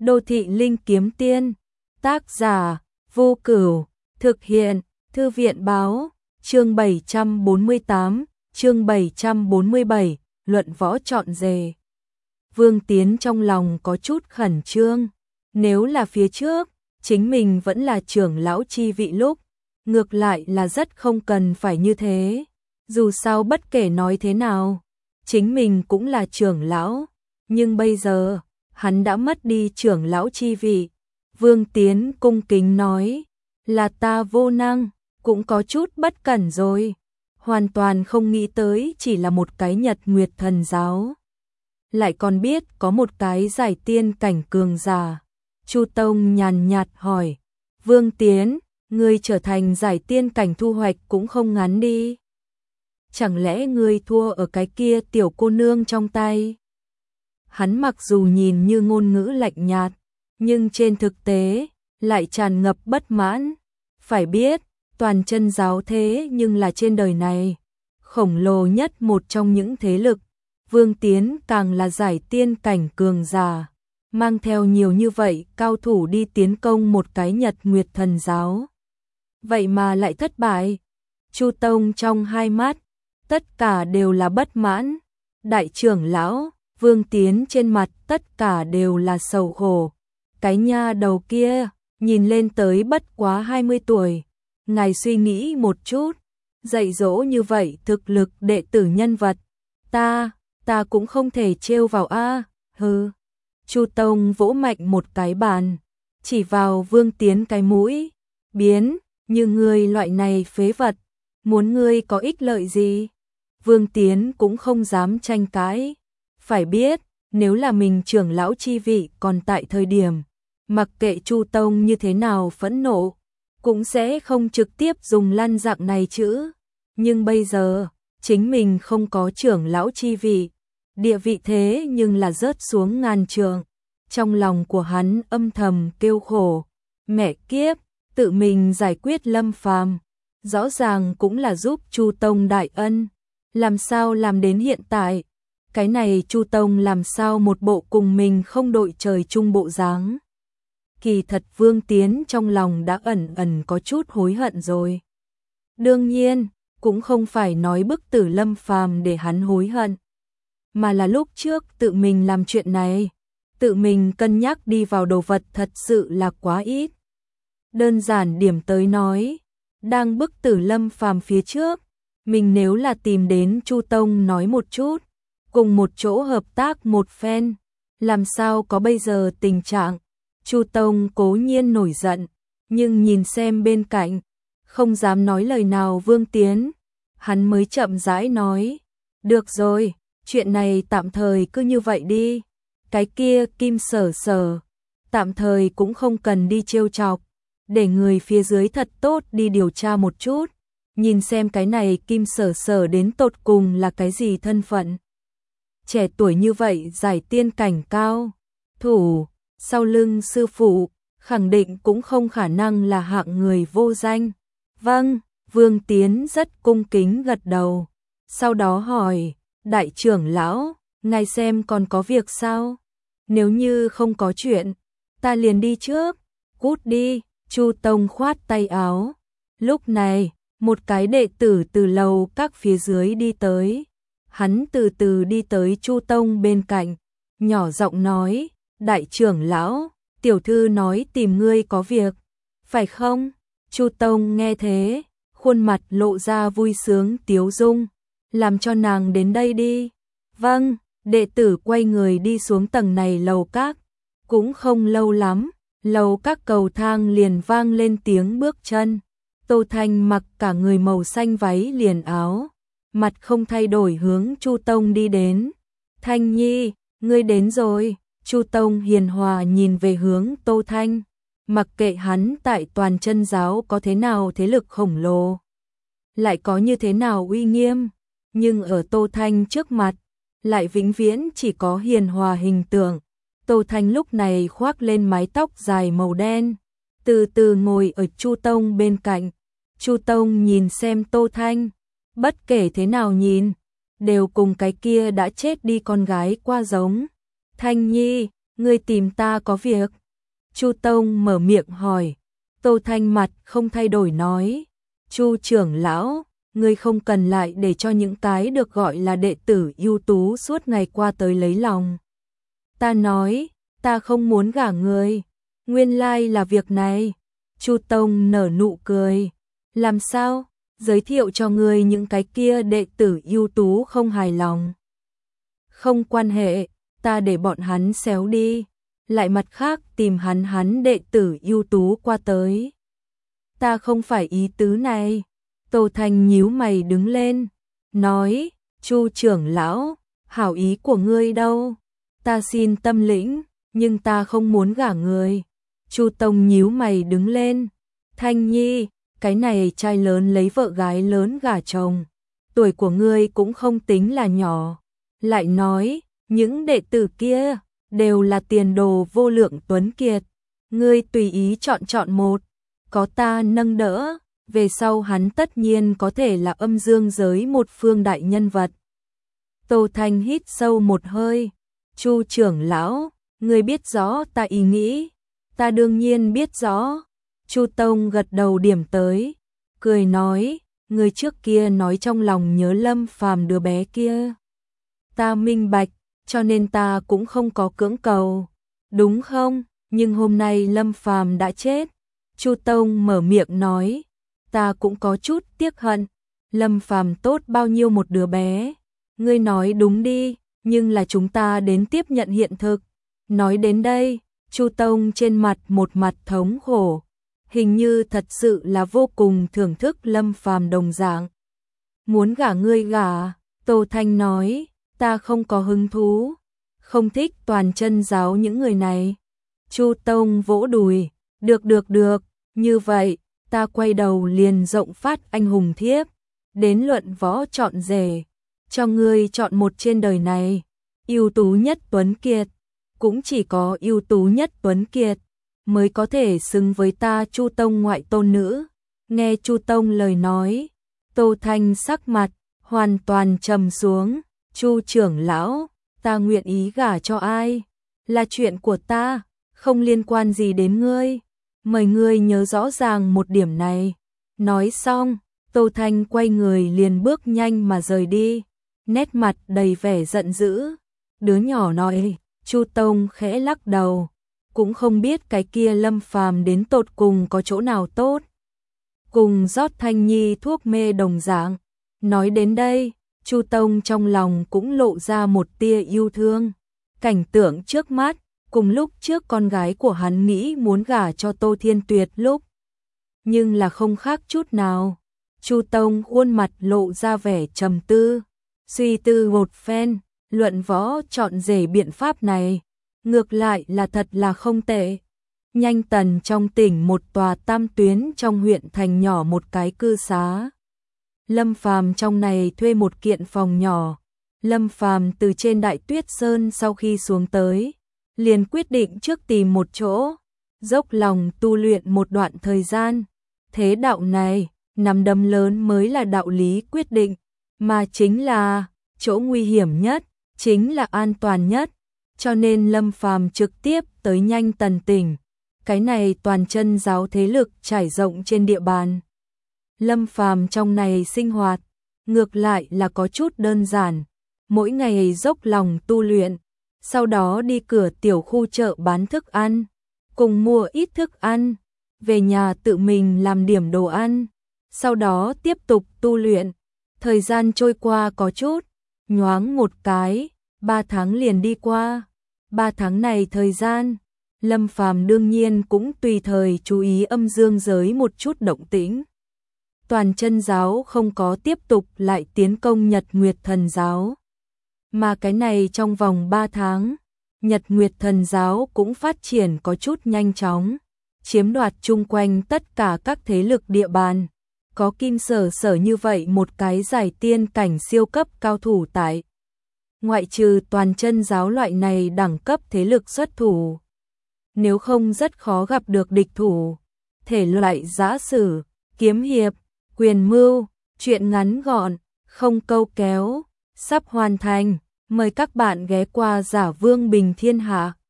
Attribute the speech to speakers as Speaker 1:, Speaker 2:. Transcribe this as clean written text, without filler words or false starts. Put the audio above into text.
Speaker 1: Đô thị linh kiếm tiên, tác giả Vô Cửu, thực hiện Thư viện báo, chương 748, chương 747, luận võ chọn rể. Vương Tiến trong lòng có chút khẩn trương, nếu là phía trước, chính mình vẫn là trưởng lão chi vị lúc, ngược lại là rất không cần phải như thế, dù sao bất kể nói thế nào, chính mình cũng là trưởng lão, nhưng bây giờ, hắn đã mất đi trưởng lão chi vị. Vương Tiến cung kính nói, là ta vô năng, cũng có chút bất cẩn rồi, hoàn toàn không nghĩ tới chỉ là một cái Nhật Nguyệt Thần giáo. Lại còn biết có một cái giải tiên cảnh cường giả. Chu Tông nhàn nhạt hỏi, Vương Tiến, ngươi trở thành giải tiên cảnh thu hoạch cũng không ngắn đi. Chẳng lẽ ngươi thua ở cái kia tiểu cô nương trong tay? Hắn mặc dù nhìn như ngôn ngữ lạnh nhạt, nhưng trên thực tế, lại tràn ngập bất mãn. Phải biết, toàn chân giáo thế nhưng là trên đời này, khổng lồ nhất một trong những thế lực. Vương Tiến càng là giải tiên cảnh cường giả, mang theo nhiều như vậy cao thủ đi tiến công một cái Nhật Nguyệt Thần giáo. Vậy mà lại thất bại. Chu Tông trong hai mắt, tất cả đều là bất mãn. Đại trưởng lão, Vương Tiến trên mặt tất cả đều là sầu khổ. Cái nha đầu kia, nhìn lên tới bất quá 20 tuổi. Ngài suy nghĩ một chút, dạy dỗ như vậy thực lực đệ tử nhân vật. Ta cũng không thể trêu vào a. Hừ. Chu Tông vỗ mạnh một cái bàn, chỉ vào Vương Tiến cái mũi, biến, như ngươi loại này phế vật, muốn ngươi có ích lợi gì? Vương Tiến cũng không dám tranh cãi, phải biết, nếu là mình trưởng lão chi vị còn tại thời điểm, mặc kệ Chu Tông như thế nào phẫn nộ, cũng sẽ không trực tiếp dùng lăn dạng này chữ, nhưng bây giờ, chính mình không có trưởng lão chi vị, địa vị thế nhưng là rớt xuống ngàn trượng. Trong lòng của hắn âm thầm kêu khổ, mẹ kiếp, tự mình giải quyết Lâm Phàm, rõ ràng cũng là giúp Chu Tông đại ân, làm sao làm đến hiện tại, cái này Chu Tông làm sao một bộ cùng mình không đội trời chung bộ dáng. Kỳ thật Vương Tiến trong lòng đã ẩn ẩn có chút hối hận rồi. Đương nhiên, cũng không phải nói bức tử Lâm Phàm để hắn hối hận, mà là lúc trước tự mình làm chuyện này, tự mình cân nhắc đi vào đồ vật thật sự là quá ít. Đơn giản điểm tới nói, đang bức tử Lâm Phàm phía trước, mình nếu là tìm đến Chu Tông nói một chút, cùng một chỗ hợp tác một phen, làm sao có bây giờ tình trạng. Chu Tông cố nhiên nổi giận, nhưng nhìn xem bên cạnh, không dám nói lời nào Vương Tiến, hắn mới chậm rãi nói, được rồi, chuyện này tạm thời cứ như vậy đi, cái kia Kim Sở Sở, tạm thời cũng không cần đi trêu chọc, để người phía dưới thật tốt đi điều tra một chút, nhìn xem cái này Kim Sở Sở đến tột cùng là cái gì thân phận. Trẻ tuổi như vậy giải tiên cảnh cao, thủ, sau lưng sư phụ, khẳng định cũng không khả năng là hạng người vô danh. Vâng, Vương Tiến rất cung kính gật đầu, sau đó hỏi, đại trưởng lão, ngài xem còn có việc sao? Nếu như không có chuyện, ta liền đi trước, cút đi. Chu Tông khoát tay áo. Lúc này, một cái đệ tử từ lầu các phía dưới đi tới. Hắn từ từ đi tới Chu Tông bên cạnh, nhỏ giọng nói, đại trưởng lão, tiểu thư nói tìm ngươi có việc, phải không? Chu Tông nghe thế, khuôn mặt lộ ra vui sướng tiếu dung, làm cho nàng đến đây đi. Vâng, đệ tử quay người đi xuống tầng này lầu các, cũng không lâu lắm. Lầu các cầu thang liền vang lên tiếng bước chân. Tô Thanh mặc cả người màu xanh váy liền áo, mặt không thay đổi hướng Chu Tông đi đến. Thanh Nhi, ngươi đến rồi. Chu Tông hiền hòa nhìn về hướng Tô Thanh, mặc kệ hắn tại toàn chân giáo có thế nào thế lực khổng lồ, lại có như thế nào uy nghiêm, nhưng ở Tô Thanh trước mặt, lại vĩnh viễn chỉ có hiền hòa hình tượng. Tô Thanh lúc này khoác lên mái tóc dài màu đen, từ từ ngồi ở Chu Tông bên cạnh. Chu Tông nhìn xem Tô Thanh, bất kể thế nào nhìn, đều cùng cái kia đã chết đi con gái qua giống. Thanh Nhi, ngươi tìm ta có việc? Chu Tông mở miệng hỏi. Tô Thanh mặt không thay đổi nói, Chu trưởng lão, ngươi không cần lại để cho những cái được gọi là đệ tử ưu tú suốt ngày qua tới lấy lòng. Ta nói, ta không muốn gả ngươi. Nguyên lai là việc này. Chu Tông nở nụ cười. Làm sao? Giới thiệu cho ngươi những cái kia đệ tử ưu tú không hài lòng. Không quan hệ, ta để bọn hắn xéo đi. Lại mặt khác tìm hắn đệ tử ưu tú qua tới. Ta không phải ý tứ này. Tô Thanh nhíu mày đứng lên, nói, Chu trưởng lão, hảo ý của ngươi đâu? Ta xin tâm lĩnh, nhưng ta không muốn gả người. Chu Tông nhíu mày đứng lên, Thanh Nhi, cái này trai lớn lấy vợ gái lớn gả chồng, tuổi của ngươi cũng không tính là nhỏ. Lại nói, những đệ tử kia đều là tiền đồ vô lượng tuấn kiệt, ngươi tùy ý chọn một, có ta nâng đỡ, về sau hắn tất nhiên có thể là âm dương giới một phương đại nhân vật. Tô Thanh hít sâu một hơi, Chu trưởng lão, ngươi biết rõ ta ý nghĩ, ta đương nhiên biết rõ. Chu Tông gật đầu điểm tới, cười nói, ngươi trước kia nói trong lòng nhớ Lâm Phàm đứa bé kia. Ta minh bạch, cho nên ta cũng không có cưỡng cầu, đúng không? Nhưng hôm nay Lâm Phàm đã chết. Chu Tông mở miệng nói, ta cũng có chút tiếc hận, Lâm Phàm tốt bao nhiêu một đứa bé. Ngươi nói đúng đi, nhưng là chúng ta đến tiếp nhận hiện thực. Nói đến đây, Chu Tông trên mặt một mặt thống khổ, hình như thật sự là vô cùng thưởng thức Lâm Phàm đồng dạng. Muốn gả ngươi gả, Tô Thanh nói, ta không có hứng thú, không thích toàn chân giáo những người này. Chu Tông vỗ đùi, được, như vậy, ta quay đầu liền rộng phát anh hùng thiếp, đến luận võ chọn rể, cho ngươi chọn một trên đời này, ưu tú nhất tuấn kiệt, cũng chỉ có ưu tú nhất tuấn kiệt mới có thể xứng với ta Chu Tông ngoại tôn nữ. Nghe Chu Tông lời nói, Tô Thanh sắc mặt hoàn toàn trầm xuống, Chu trưởng lão, ta nguyện ý gả cho ai, là chuyện của ta, không liên quan gì đến ngươi, mời ngươi nhớ rõ ràng một điểm này. Nói xong, Tô Thanh quay người liền bước nhanh mà rời đi, nét mặt đầy vẻ giận dữ. Đứa nhỏ nói, Chu Tông khẽ lắc đầu, cũng không biết cái kia Lâm Phàm đến tột cùng có chỗ nào tốt. Cùng rót Thanh Nhi thuốc mê đồng dạng. Nói đến đây, Chu Tông trong lòng cũng lộ ra một tia yêu thương. Cảnh tượng trước mắt, cùng lúc trước con gái của hắn nghĩ muốn gả cho Tô Thiên Tuyệt lúc. Nhưng là không khác chút nào. Chu Tông khuôn mặt lộ ra vẻ trầm tư. Suy tư một phen, luận võ chọn rể biện pháp này. Ngược lại là thật là không tệ. Nhanh tần trong tỉnh một tòa tam tuyến trong huyện thành nhỏ một cái cư xá. Lâm Phàm trong này thuê một kiện phòng nhỏ. Lâm Phàm từ trên Đại Tuyết Sơn sau khi xuống tới, liền quyết định trước tìm một chỗ, dốc lòng tu luyện một đoạn thời gian. Thế đạo này, nắm đấm lớn mới là đạo lý quyết định, mà chính là chỗ nguy hiểm nhất, chính là an toàn nhất. Cho nên Lâm Phàm trực tiếp tới Nhanh Tần tỉnh. Cái này toàn chân giáo thế lực trải rộng trên địa bàn. Lâm Phàm trong này sinh hoạt, ngược lại là có chút đơn giản, mỗi ngày dốc lòng tu luyện, sau đó đi cửa tiểu khu chợ bán thức ăn, cùng mua ít thức ăn, về nhà tự mình làm điểm đồ ăn, sau đó tiếp tục tu luyện. Thời gian trôi qua có chút, nhoáng một cái, 3 tháng liền đi qua. 3 tháng này thời gian, Lâm Phàm đương nhiên cũng tùy thời chú ý âm dương giới một chút động tĩnh. Toàn chân giáo không có tiếp tục lại tiến công Nhật Nguyệt Thần giáo. Mà cái này trong vòng 3 tháng, Nhật Nguyệt Thần giáo cũng phát triển có chút nhanh chóng, chiếm đoạt chung quanh tất cả các thế lực địa bàn. Có Kim Sở Sở như vậy một cái giải tiên cảnh siêu cấp cao thủ tại. Ngoại trừ toàn chân giáo loại này đẳng cấp thế lực xuất thủ. Nếu không rất khó gặp được địch thủ. Thể loại giã sử, kiếm hiệp, quyền mưu, truyện ngắn gọn, không câu kéo, sắp hoàn thành. Mời các bạn ghé qua Giả Vương Bình Thiên Hạ.